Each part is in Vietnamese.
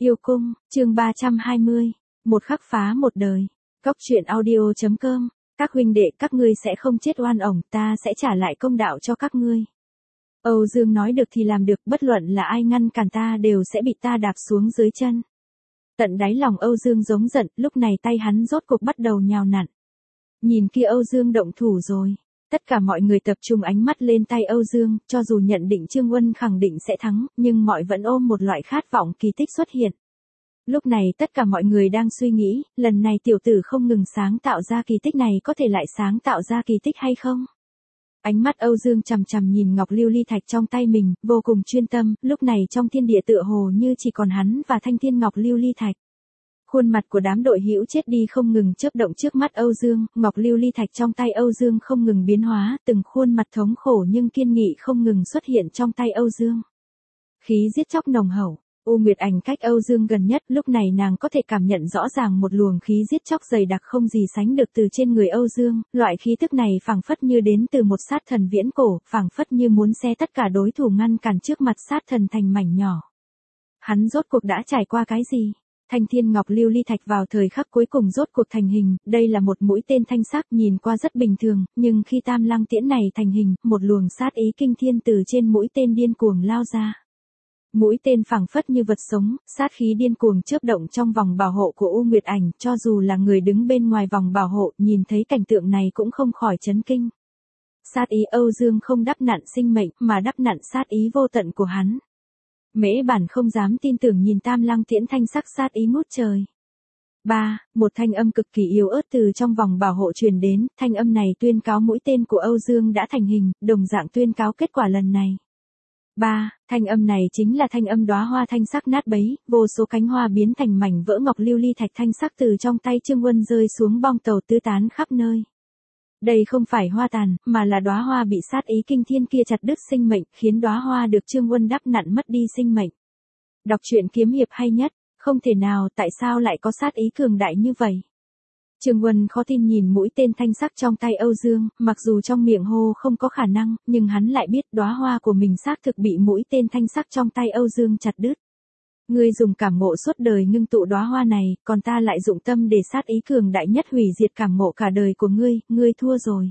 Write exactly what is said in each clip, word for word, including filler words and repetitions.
Yêu cung, chương ba trăm hai mươi. Một khắc phá một đời. Cóc truyện audio.com. Các huynh đệ các ngươi sẽ không chết oan ổng, ta sẽ trả lại công đạo cho các ngươi. Âu Dương nói được thì làm được, bất luận là ai ngăn cản ta đều sẽ bị ta đạp xuống dưới chân. Tận đáy lòng Âu Dương giống giận, lúc này tay hắn rốt cuộc bắt đầu nhào nặn. Nhìn kia Âu Dương động thủ rồi. Tất cả mọi người tập trung ánh mắt lên tay Âu Dương, cho dù nhận định Trương Huân khẳng định sẽ thắng, nhưng mọi vẫn ôm một loại khát vọng kỳ tích xuất hiện. Lúc này tất cả mọi người đang suy nghĩ, lần này tiểu tử không ngừng sáng tạo ra kỳ tích này có thể lại sáng tạo ra kỳ tích hay không? Ánh mắt Âu Dương chằm chằm nhìn ngọc lưu ly thạch trong tay mình, vô cùng chuyên tâm, lúc này trong thiên địa tựa hồ như chỉ còn hắn và thanh thiên ngọc lưu ly thạch. Khuôn mặt của đám đội hữu chết đi không ngừng chớp động trước mắt Âu Dương, ngọc lưu ly thạch trong tay Âu Dương không ngừng biến hóa, từng khuôn mặt thống khổ nhưng kiên nghị không ngừng xuất hiện trong tay Âu Dương. Khí giết chóc nồng hậu, U Nguyệt Ảnh cách Âu Dương gần nhất, lúc này nàng có thể cảm nhận rõ ràng một luồng khí giết chóc dày đặc không gì sánh được từ trên người Âu Dương, loại khí tức này phảng phất như đến từ một sát thần viễn cổ, phảng phất như muốn xé tất cả đối thủ ngăn cản trước mặt sát thần thành mảnh nhỏ. Hắn rốt cuộc đã trải qua cái gì? Thanh thiên ngọc lưu ly thạch vào thời khắc cuối cùng rốt cuộc thành hình, đây là một mũi tên thanh sắc nhìn qua rất bình thường, nhưng khi tam lăng tiễn này thành hình, một luồng sát ý kinh thiên từ trên mũi tên điên cuồng lao ra. Mũi tên phảng phất như vật sống, sát khí điên cuồng chớp động trong vòng bảo hộ của U Nguyệt Ảnh, cho dù là người đứng bên ngoài vòng bảo hộ, nhìn thấy cảnh tượng này cũng không khỏi chấn kinh. Sát ý Âu Dương không đắp nặn sinh mệnh, mà đắp nặn sát ý vô tận của hắn. Mễ Bản không dám tin tưởng nhìn tam lăng tiễn thanh sắc sát ý ngút trời. ba. Một thanh âm cực kỳ yếu ớt từ trong vòng bảo hộ truyền đến, thanh âm này tuyên cáo mũi tên của Âu Dương đã thành hình, đồng dạng tuyên cáo kết quả lần này. ba. Thanh âm này chính là thanh âm đóa hoa thanh sắc nát bấy, vô số cánh hoa biến thành mảnh vỡ ngọc lưu ly thạch thanh sắc từ trong tay Trương Huân rơi xuống bong tàu tứ tán khắp nơi. Đây không phải hoa tàn, mà là đóa hoa bị sát ý kinh thiên kia chặt đứt sinh mệnh, khiến đóa hoa được Trương Huân đắp nặn mất đi sinh mệnh. Đọc truyện kiếm hiệp hay nhất, không thể nào, tại sao lại có sát ý cường đại như vậy? Trương Huân khó tin nhìn mũi tên thanh sắc trong tay Âu Dương, mặc dù trong miệng hô không có khả năng, nhưng hắn lại biết đóa hoa của mình xác thực bị mũi tên thanh sắc trong tay Âu Dương chặt đứt. Ngươi dùng cảm ngộ suốt đời ngưng tụ đóa hoa này, còn ta lại dụng tâm để sát ý cường đại nhất hủy diệt cảm ngộ cả đời của ngươi, ngươi thua rồi.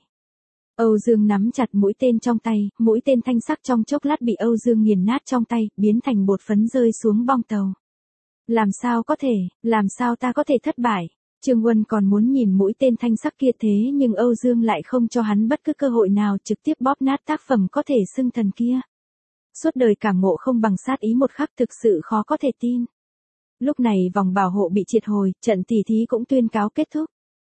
Âu Dương nắm chặt mũi tên trong tay, mũi tên thanh sắc trong chốc lát bị Âu Dương nghiền nát trong tay, biến thành bột phấn rơi xuống bong tàu. Làm sao có thể, làm sao ta có thể thất bại? Trương Huân còn muốn nhìn mũi tên thanh sắc kia thế nhưng Âu Dương lại không cho hắn bất cứ cơ hội nào, trực tiếp bóp nát tác phẩm có thể xưng thần kia. Suốt đời cảm ngộ không bằng sát ý một khắc thực sự khó có thể tin. Lúc này vòng bảo hộ bị triệt hồi, trận tỉ thí cũng tuyên cáo kết thúc.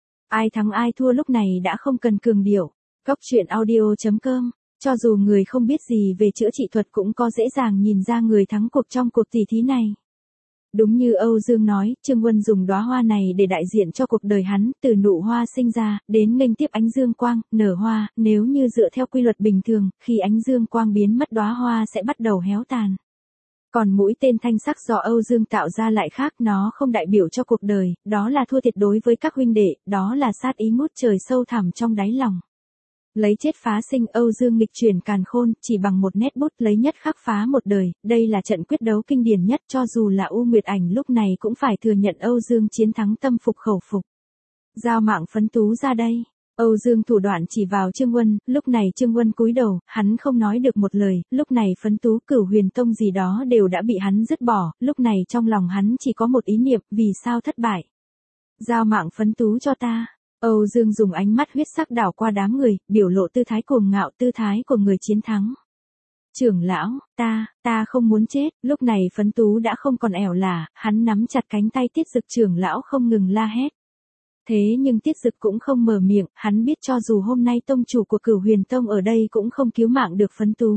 Ai thắng ai thua lúc này đã không cần cường điệu. Cóc truyện audio.com. Cho dù người không biết gì về chữa trị thuật cũng có dễ dàng nhìn ra người thắng cuộc trong cuộc tỉ thí này. Đúng như Âu Dương nói, Trương Huân dùng đóa hoa này để đại diện cho cuộc đời hắn, từ nụ hoa sinh ra, đến nghênh tiếp ánh dương quang, nở hoa, nếu như dựa theo quy luật bình thường, khi ánh dương quang biến mất đóa hoa sẽ bắt đầu héo tàn. Còn mũi tên thanh sắc do Âu Dương tạo ra lại khác, nó không đại biểu cho cuộc đời, đó là thua thiệt đối với các huynh đệ, đó là sát ý ngút trời sâu thẳm trong đáy lòng. Lấy chết phá sinh, Âu Dương nghịch chuyển càn khôn, chỉ bằng một nét bút lấy nhất khắc phá một đời, đây là trận quyết đấu kinh điển nhất, cho dù là U Nguyệt Ảnh lúc này cũng phải thừa nhận Âu Dương chiến thắng tâm phục khẩu phục. Giao mạng phấn tú ra đây. Âu Dương thủ đoạn chỉ vào Trương Huân, lúc này Trương Huân cúi đầu, hắn không nói được một lời, lúc này phấn tú Cửu Huyền Tông gì đó đều đã bị hắn dứt bỏ, lúc này trong lòng hắn chỉ có một ý niệm, vì sao thất bại? Giao mạng phấn tú cho ta. Âu Dương dùng ánh mắt huyết sắc đảo qua đám người, biểu lộ tư thái cuồng ngạo, tư thái của người chiến thắng. Trưởng lão, ta, ta không muốn chết, lúc này phấn tú đã không còn ẻo lả, hắn nắm chặt cánh tay Tiết Dực trưởng lão không ngừng la hét. Thế nhưng Tiết Dực cũng không mở miệng, hắn biết cho dù hôm nay tông chủ của Cửu Huyền Tông ở đây cũng không cứu mạng được phấn tú.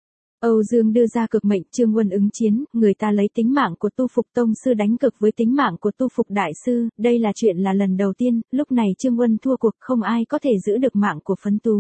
Âu Dương đưa ra cực mệnh, Trương Huân ứng chiến, người ta lấy tính mạng của Tu Phục Tông sư đánh cực với tính mạng của Tu Phục Đại sư, đây là chuyện là lần đầu tiên, lúc này Trương Huân thua cuộc, không ai có thể giữ được mạng của phấn tú.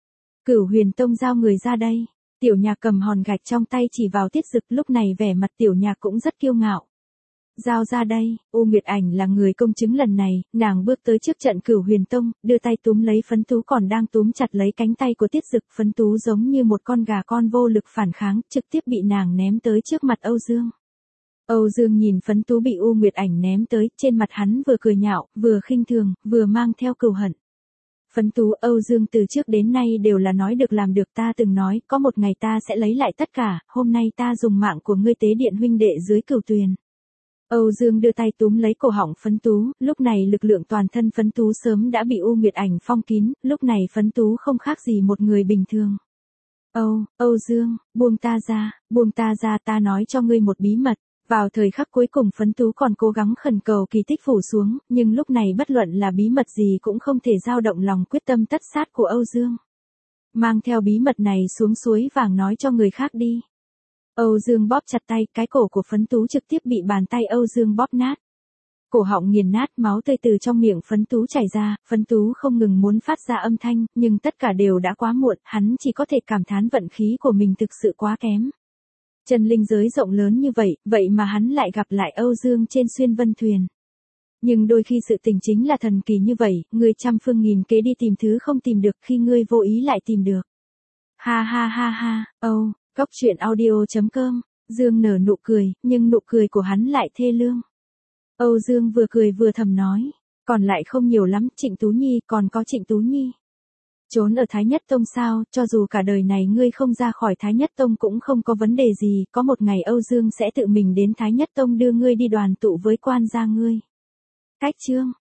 Cửu Huyền Tông giao người ra đây, Tiểu Nhạc cầm hòn gạch trong tay chỉ vào Tiết Dực, lúc này vẻ mặt Tiểu Nhạc cũng rất kiêu ngạo. Giao ra đây, U Nguyệt Ảnh là người công chứng lần này, nàng bước tới trước trận Cửu Huyền Tông, đưa tay túm lấy phấn tú còn đang túm chặt lấy cánh tay của Tiết Dực, phấn tú giống như một con gà con vô lực phản kháng, trực tiếp bị nàng ném tới trước mặt Âu Dương. Âu Dương nhìn Phấn Tú bị U Nguyệt Ảnh ném tới, trên mặt hắn vừa cười nhạo, vừa khinh thường, vừa mang theo cừu hận. Phấn Tú, Âu Dương từ trước đến nay đều là nói được làm được, ta từng nói, có một ngày ta sẽ lấy lại tất cả, hôm nay ta dùng mạng của ngươi tế điện huynh đệ dưới cửu tuyền. Âu Dương đưa tay túm lấy cổ họng Phấn Tú, lúc này lực lượng toàn thân Phấn Tú sớm đã bị U Nguyệt Ảnh phong kín, lúc này Phấn Tú không khác gì một người bình thường. Âu, Âu Dương, buông ta ra, buông ta ra, ta nói cho ngươi một bí mật. Vào thời khắc cuối cùng Phấn Tú còn cố gắng khẩn cầu kỳ tích phủ xuống, nhưng lúc này bất luận là bí mật gì cũng không thể dao động lòng quyết tâm tất sát của Âu Dương. Mang theo bí mật này xuống suối vàng nói cho người khác đi. Âu Dương bóp chặt tay, cái cổ của Phấn Tú trực tiếp bị bàn tay Âu Dương bóp nát. Cổ họng nghiền nát, máu tươi từ trong miệng Phấn Tú chảy ra, Phấn Tú không ngừng muốn phát ra âm thanh, nhưng tất cả đều đã quá muộn, hắn chỉ có thể cảm thán vận khí của mình thực sự quá kém. Chân linh giới rộng lớn như vậy, vậy mà hắn lại gặp lại Âu Dương trên xuyên vân thuyền. Nhưng đôi khi sự tình chính là thần kỳ như vậy, ngươi trăm phương nghìn kế đi tìm thứ không tìm được, khi ngươi vô ý lại tìm được. Ha ha ha ha, Âu, Cốc Truyện Audio chấm com, Dương nở nụ cười, nhưng nụ cười của hắn lại thê lương. Âu Dương vừa cười vừa thầm nói, còn lại không nhiều lắm, Trịnh Tú Nhi, còn có Trịnh Tú Nhi. Trốn ở Thái Nhất Tông sao, cho dù cả đời này ngươi không ra khỏi Thái Nhất Tông cũng không có vấn đề gì, có một ngày Âu Dương sẽ tự mình đến Thái Nhất Tông đưa ngươi đi đoàn tụ với quan gia ngươi. Cách chương